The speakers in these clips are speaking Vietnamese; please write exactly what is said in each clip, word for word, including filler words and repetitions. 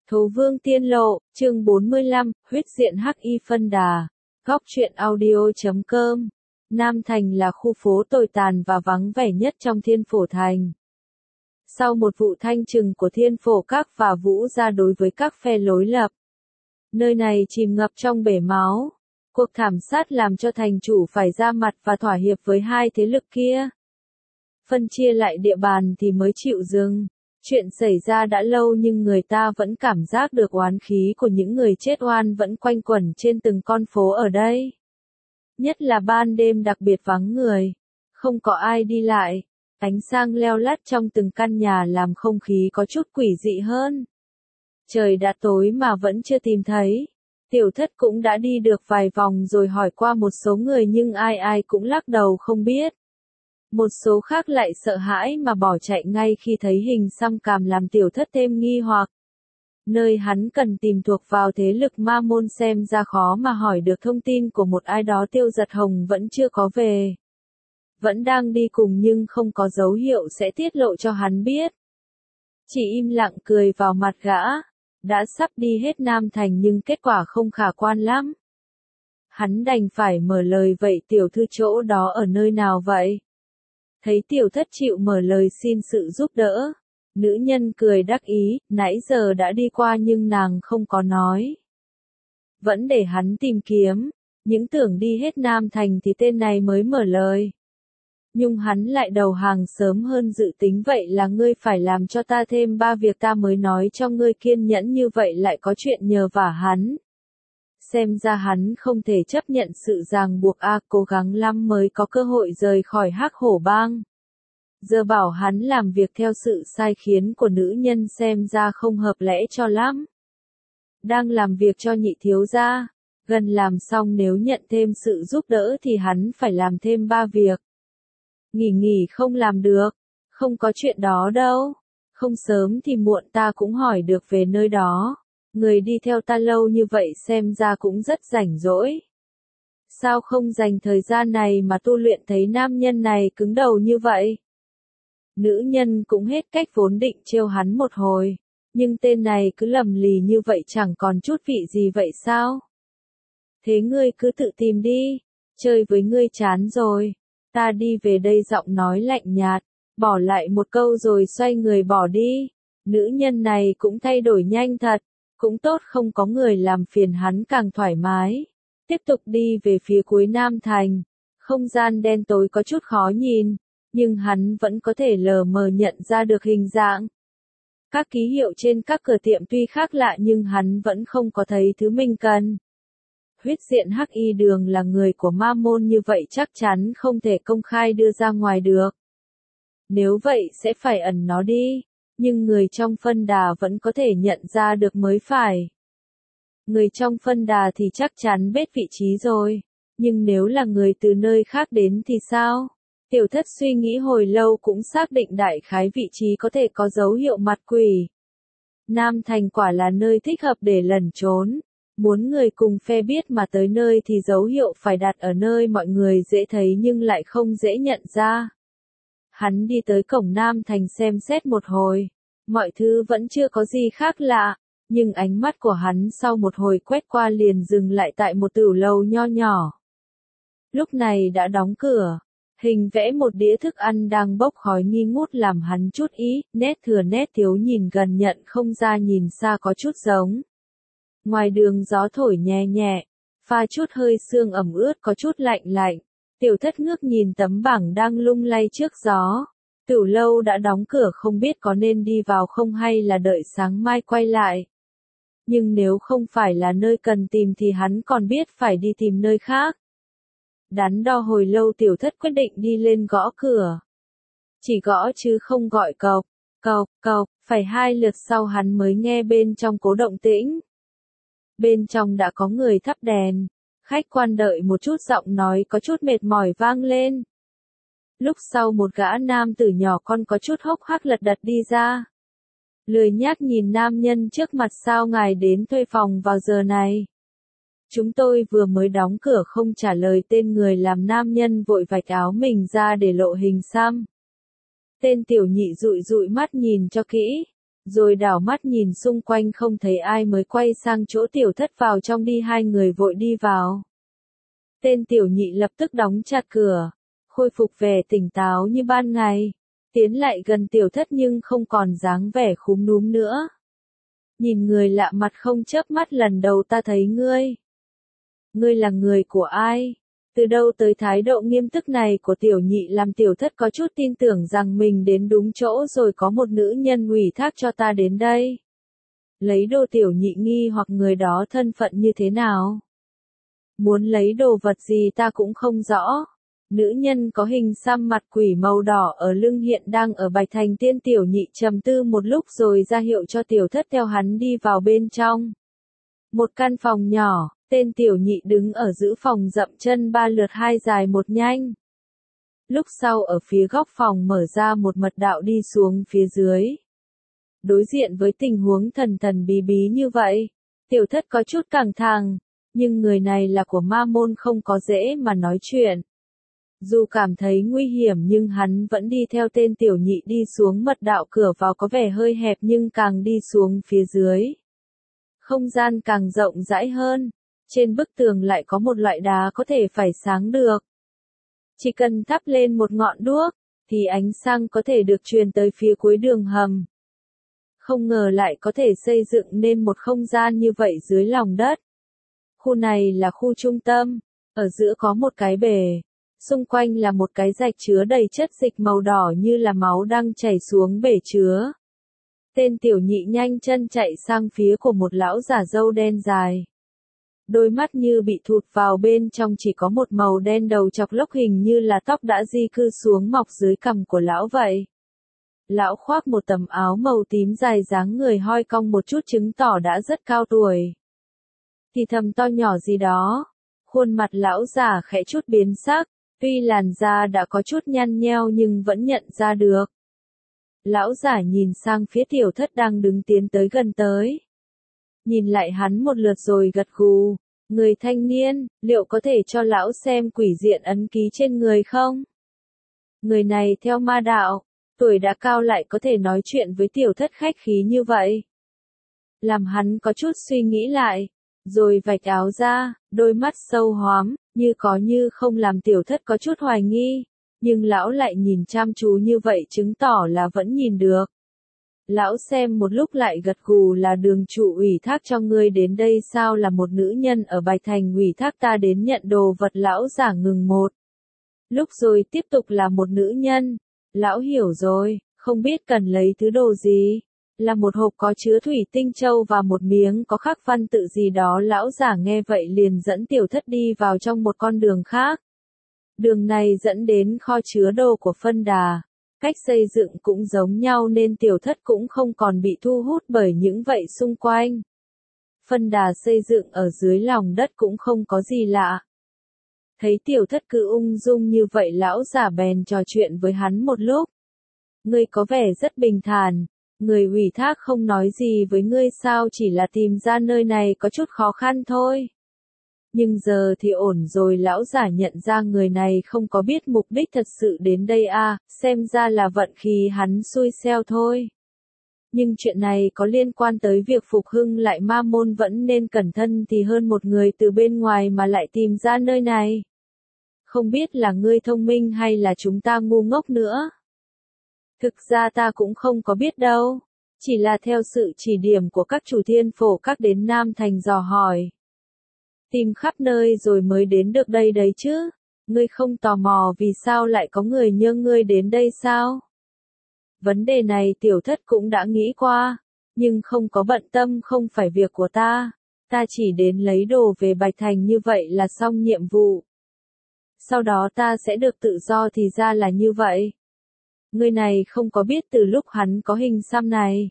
Thố Vương Tiên Lộ, chương bốn mươi lăm, huyết diện hắc y phân đà. Góc truyện audio chấm com. Nam Thành là khu phố tồi tàn và vắng vẻ nhất trong Thiên Phổ Thành. Sau một vụ thanh trừng của Thiên Phổ Các và Vũ Gia đối với các phe đối lập, nơi này chìm ngập trong bể máu. Cuộc thảm sát làm cho thành chủ phải ra mặt và thỏa hiệp với hai thế lực kia. Phân chia lại địa bàn thì mới chịu dừng. Chuyện xảy ra đã lâu nhưng người ta vẫn cảm giác được oán khí của những người chết oan vẫn quanh quẩn trên từng con phố ở đây. Nhất là ban đêm đặc biệt vắng người, không có ai đi lại, ánh sáng leo lắt trong từng căn nhà làm không khí có chút quỷ dị hơn. Trời đã tối mà vẫn chưa tìm thấy. Tiểu Thất cũng đã đi được vài vòng rồi hỏi qua một số người nhưng ai ai cũng lắc đầu không biết. Một số khác lại sợ hãi mà bỏ chạy ngay khi thấy hình xăm càm làm Tiểu Thất thêm nghi hoặc. Nơi hắn cần tìm thuộc vào thế lực ma môn xem ra khó mà hỏi được thông tin của một ai đó. Tiêu Giật Hồng vẫn chưa có về. Vẫn đang đi cùng nhưng không có dấu hiệu sẽ tiết lộ cho hắn biết. Chỉ im lặng cười vào mặt gã. Đã sắp đi hết Nam Thành nhưng kết quả không khả quan lắm. Hắn đành phải mở lời, vậy tiểu thư chỗ đó ở nơi nào vậy? Thấy Tiểu Thất chịu mở lời xin sự giúp đỡ, nữ nhân cười đắc ý, nãy giờ đã đi qua nhưng nàng không có nói. Vẫn để hắn tìm kiếm, những tưởng đi hết Nam Thành thì tên này mới mở lời. Nhưng hắn lại đầu hàng sớm hơn dự tính, vậy là ngươi phải làm cho ta thêm ba việc ta mới nói cho ngươi. Kiên nhẫn như vậy lại có chuyện nhờ vả hắn. Xem ra hắn không thể chấp nhận sự ràng buộc a, cố gắng lắm mới có cơ hội rời khỏi Hắc Hổ Bang. Giờ bảo hắn làm việc theo sự sai khiến của nữ nhân xem ra không hợp lẽ cho lắm. Đang làm việc cho nhị thiếu gia, gần làm xong nếu nhận thêm sự giúp đỡ thì hắn phải làm thêm ba việc. Nghỉ nghỉ không làm được, không có chuyện đó đâu. Không sớm thì muộn ta cũng hỏi được về nơi đó. Người đi theo ta lâu như vậy xem ra cũng rất rảnh rỗi. Sao không dành thời gian này mà tu luyện, thấy nam nhân này cứng đầu như vậy? Nữ nhân cũng hết cách, vốn định trêu hắn một hồi. Nhưng tên này cứ lầm lì như vậy chẳng còn chút vị gì vậy sao? Thế ngươi cứ tự tìm đi, chơi với ngươi chán rồi. Ta đi về đây. Giọng nói lạnh nhạt, bỏ lại một câu rồi xoay người bỏ đi. Nữ nhân này cũng thay đổi nhanh thật. Cũng tốt không có người làm phiền hắn, càng thoải mái. Tiếp tục đi về phía cuối Nam Thành. Không gian đen tối có chút khó nhìn, nhưng hắn vẫn có thể lờ mờ nhận ra được hình dạng. Các ký hiệu trên các cửa tiệm tuy khác lạ nhưng hắn vẫn không có thấy thứ mình cần. Huyết diện hắc y đường là người của ma môn, như vậy chắc chắn không thể công khai đưa ra ngoài được. Nếu vậy sẽ phải ẩn nó đi. Nhưng người trong phân đà vẫn có thể nhận ra được mới phải. Người trong phân đà thì chắc chắn biết vị trí rồi. Nhưng nếu là người từ nơi khác đến thì sao? Tiểu Thất suy nghĩ hồi lâu cũng xác định đại khái vị trí có thể có dấu hiệu mặt quỷ. Nam Thành quả là nơi thích hợp để lẩn trốn. Muốn người cùng phe biết mà tới nơi thì dấu hiệu phải đặt ở nơi mọi người dễ thấy nhưng lại không dễ nhận ra. Hắn đi tới cổng Nam Thành xem xét một hồi. Mọi thứ vẫn chưa có gì khác lạ. Nhưng ánh mắt của hắn sau một hồi quét qua liền dừng lại tại một tửu lầu nho nhỏ. Lúc này đã đóng cửa. Hình vẽ một đĩa thức ăn đang bốc khói nghi ngút làm hắn chút ý. Nét thừa nét thiếu, nhìn gần nhận không ra, nhìn xa có chút giống. Ngoài đường gió thổi nhẹ nhẹ. Pha chút hơi sương ẩm ướt có chút lạnh lạnh. Tiểu Thất ngước nhìn tấm bảng đang lung lay trước gió. Tửu lâu đã đóng cửa, không biết có nên đi vào không hay là đợi sáng mai quay lại. Nhưng nếu không phải là nơi cần tìm thì hắn còn biết phải đi tìm nơi khác. Đắn đo hồi lâu Tiểu Thất quyết định đi lên gõ cửa. Chỉ gõ chứ không gọi cộc, cộc, cộc, phải hai lượt sau hắn mới nghe bên trong có động tĩnh. Bên trong đã có người thắp đèn. Khách quan đợi một chút, giọng nói có chút mệt mỏi vang lên. Lúc sau một gã nam tử nhỏ con có chút hốc hác lật đật đi ra. Lười nhác nhìn nam nhân trước mặt, sao ngài đến thuê phòng vào giờ này? Chúng tôi vừa mới đóng cửa. Không trả lời tên người làm nam nhân vội vạch áo mình ra để lộ hình xăm. Tên tiểu nhị dụi dụi mắt nhìn cho kỹ. Rồi đảo mắt nhìn xung quanh không thấy ai mới quay sang chỗ tiểu thất vào trong đi, hai người vội đi vào. Tên tiểu nhị lập tức đóng chặt cửa, khôi phục vẻ tỉnh táo như ban ngày, tiến lại gần tiểu thất nhưng không còn dáng vẻ khúm núm nữa. Nhìn người lạ mặt không chớp mắt, lần đầu ta thấy ngươi. Ngươi là người của ai? Từ đâu tới thái độ nghiêm túc này của tiểu nhị làm tiểu thất có chút tin tưởng rằng mình đến đúng chỗ rồi, có một nữ nhân ủy thác cho ta đến đây. Lấy đồ. Tiểu nhị nghi hoặc người đó thân phận như thế nào? Muốn lấy đồ vật gì ta cũng không rõ. Nữ nhân có hình xăm mặt quỷ màu đỏ ở lưng hiện đang ở Bạch Thành Tiên. Tiểu nhị trầm tư một lúc rồi ra hiệu cho tiểu thất theo hắn đi vào bên trong. Một căn phòng nhỏ, tên tiểu nhị đứng ở giữa phòng dậm chân ba lượt hai dài một nhanh. Lúc sau ở phía góc phòng mở ra một mật đạo đi xuống phía dưới. Đối diện với tình huống thần thần bí bí như vậy, tiểu thất có chút căng thẳng, nhưng người này là của ma môn không có dễ mà nói chuyện. Dù cảm thấy nguy hiểm nhưng hắn vẫn đi theo tên tiểu nhị đi xuống mật đạo. Cửa vào có vẻ hơi hẹp nhưng càng đi xuống phía dưới, không gian càng rộng rãi hơn. Trên bức tường lại có một loại đá có thể phải sáng được. Chỉ cần thắp lên một ngọn đuốc, thì ánh sáng có thể được truyền tới phía cuối đường hầm. Không ngờ lại có thể xây dựng nên một không gian như vậy dưới lòng đất. Khu này là khu trung tâm, ở giữa có một cái bể. Xung quanh là một cái rạch chứa đầy chất dịch màu đỏ như là máu đang chảy xuống bể chứa. Tên tiểu nhị nhanh chân chạy sang phía của một lão giả râu đen dài. Đôi mắt như bị thụt vào bên trong, chỉ có một màu đen, đầu chọc lốc hình như là tóc đã di cư xuống mọc dưới cằm của lão vậy. Lão khoác một tấm áo màu tím dài, dáng người hoi cong một chút chứng tỏ đã rất cao tuổi. Thì thầm to nhỏ gì đó. Khuôn mặt lão già khẽ chút biến sắc, tuy làn da đã có chút nhăn nheo nhưng vẫn nhận ra được. Lão giả nhìn sang phía tiểu thất đang đứng tiến tới gần tới. Nhìn lại hắn một lượt rồi gật gù. Người thanh niên, liệu có thể cho lão xem quỷ diện ấn ký trên người không? Người này theo ma đạo, tuổi đã cao lại có thể nói chuyện với tiểu thất khách khí như vậy. Làm hắn có chút suy nghĩ lại, rồi vạch áo ra, đôi mắt sâu hoắm, như có như không làm tiểu thất có chút hoài nghi. Nhưng lão lại nhìn chăm chú như vậy chứng tỏ là vẫn nhìn được. Lão xem một lúc lại gật gù, là đường chủ ủy thác cho ngươi đến đây sao? Là một nữ nhân ở Bạch Thành ủy thác ta đến nhận đồ vật. Lão giả ngừng một lúc rồi tiếp tục, là một nữ nhân. Lão hiểu rồi, không biết cần lấy thứ đồ gì. Là một hộp có chứa thủy tinh châu và một miếng có khắc văn tự gì đó. Lão giả nghe vậy liền dẫn tiểu thất đi vào trong một con đường khác. Đường này dẫn đến kho chứa đồ của Phân Đà. Cách xây dựng cũng giống nhau nên tiểu thất cũng không còn bị thu hút bởi những vậy xung quanh. Phân Đà xây dựng ở dưới lòng đất cũng không có gì lạ. Thấy tiểu thất cứ ung dung như vậy, lão giả bèn trò chuyện với hắn một lúc. Ngươi có vẻ rất bình thản, người ủy thác không nói gì với ngươi sao? Chỉ là tìm ra nơi này có chút khó khăn thôi. Nhưng giờ thì ổn rồi. Lão giả nhận ra người này không có biết mục đích thật sự đến đây à, xem ra là vận khí hắn xui xeo thôi. Nhưng chuyện này có liên quan tới việc phục hưng lại ma môn, vẫn nên cẩn thận thì hơn một người từ bên ngoài mà lại tìm ra nơi này. Không biết là ngươi thông minh hay là chúng ta ngu ngốc nữa. Thực ra ta cũng không có biết đâu, chỉ là theo sự chỉ điểm của các chủ thiên phổ các đến Nam Thành dò hỏi. Tìm khắp nơi rồi mới đến được đây đấy chứ. Ngươi không tò mò vì sao lại có người như ngươi đến đây sao? Vấn đề này tiểu thất cũng đã nghĩ qua, nhưng không có bận tâm. Không phải việc của ta. Ta chỉ đến lấy đồ về Bạch Thành, như vậy là xong nhiệm vụ. Sau đó ta sẽ được tự do. Thì ra là như vậy. Người này không có biết từ lúc hắn có hình xăm này,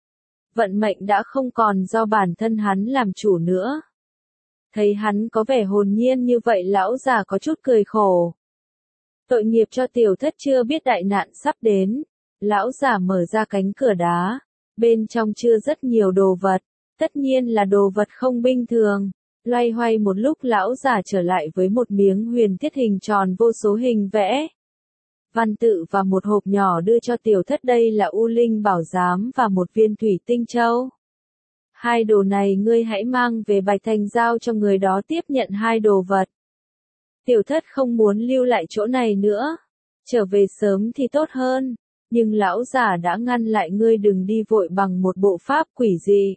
vận mệnh đã không còn do bản thân hắn làm chủ nữa. Thấy hắn có vẻ hồn nhiên như vậy, lão già có chút cười khổ. Tội nghiệp cho tiểu thất chưa biết đại nạn sắp đến. Lão già mở ra cánh cửa đá. Bên trong chứa rất nhiều đồ vật. Tất nhiên là đồ vật không bình thường. Loay hoay một lúc, lão già trở lại với một miếng huyền thiết hình tròn vô số hình vẽ. văn tự và một hộp nhỏ đưa cho tiểu thất, đây là U Linh Bảo Giám và một viên thủy tinh châu. Hai đồ này ngươi hãy mang về Bạch Thành giao cho người đó tiếp nhận hai đồ vật. Tiểu thất không muốn lưu lại chỗ này nữa. Trở về sớm thì tốt hơn. Nhưng lão giả đã ngăn lại, ngươi đừng đi vội bằng một bộ pháp quỷ gì.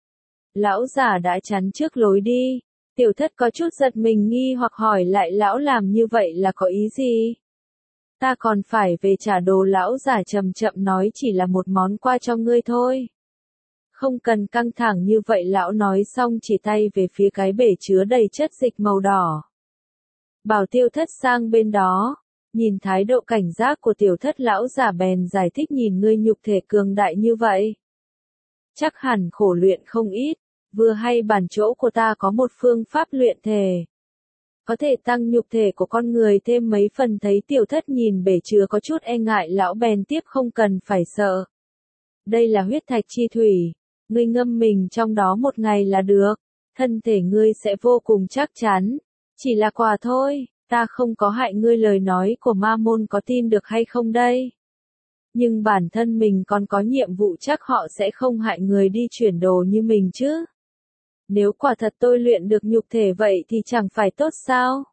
Lão giả đã chắn trước lối đi. Tiểu thất có chút giật mình nghi hoặc hỏi lại, lão làm như vậy là có ý gì? Ta còn phải về trả đồ, lão giả chậm chậm nói, chỉ là một món quà cho ngươi thôi. Không cần căng thẳng như vậy, lão nói xong chỉ tay về phía cái bể chứa đầy chất dịch màu đỏ. Bảo Tiêu Thất sang bên đó. Nhìn thái độ cảnh giác của tiểu thất, lão giả bèn giải thích, nhìn ngươi nhục thể cường đại như vậy. Chắc hẳn khổ luyện không ít, vừa hay bản chỗ của ta có một phương pháp luyện thể. Có thể tăng nhục thể của con người thêm mấy phần. Thấy tiểu thất nhìn bể chứa có chút e ngại, lão bèn tiếp, không cần phải sợ. Đây là huyết thạch chi thủy, ngươi ngâm mình trong đó một ngày là được, thân thể ngươi sẽ vô cùng chắc chắn. Chỉ là quà thôi. Ta không có hại ngươi, lời nói của ma môn có tin được hay không đây? Nhưng bản thân mình còn có nhiệm vụ, chắc họ sẽ không hại người đi chuyển đồ như mình chứ. Nếu quả thật tôi luyện được nhục thể vậy thì chẳng phải tốt sao?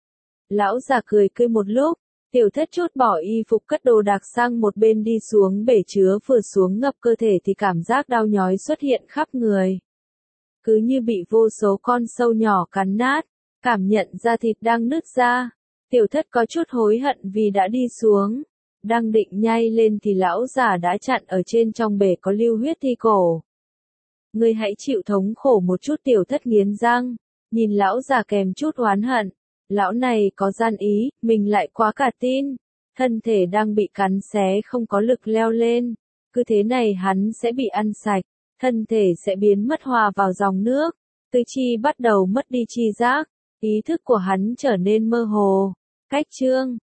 Lão già cười cười một lúc, tiểu thất chút bỏ y phục cất đồ đạc sang một bên đi xuống bể chứa, vừa xuống ngập cơ thể thì cảm giác đau nhói xuất hiện khắp người. Cứ như bị vô số con sâu nhỏ cắn nát. Cảm nhận da thịt đang nứt ra, tiểu thất có chút hối hận vì đã đi xuống. Đang định nhai lên thì lão già đã chặn, ở trên trong bể có lưu huyết thi cổ. Ngươi hãy chịu thống khổ một chút, tiểu thất nghiến răng, nhìn lão già kèm chút oán hận. Lão này có gian ý, mình lại quá cả tin. Thân thể đang bị cắn xé không có lực leo lên. Cứ thế này hắn sẽ bị ăn sạch, thân thể sẽ biến mất hòa vào dòng nước. Tứ chi bắt đầu mất đi chi giác. Ý thức của hắn trở nên mơ hồ. Cách chương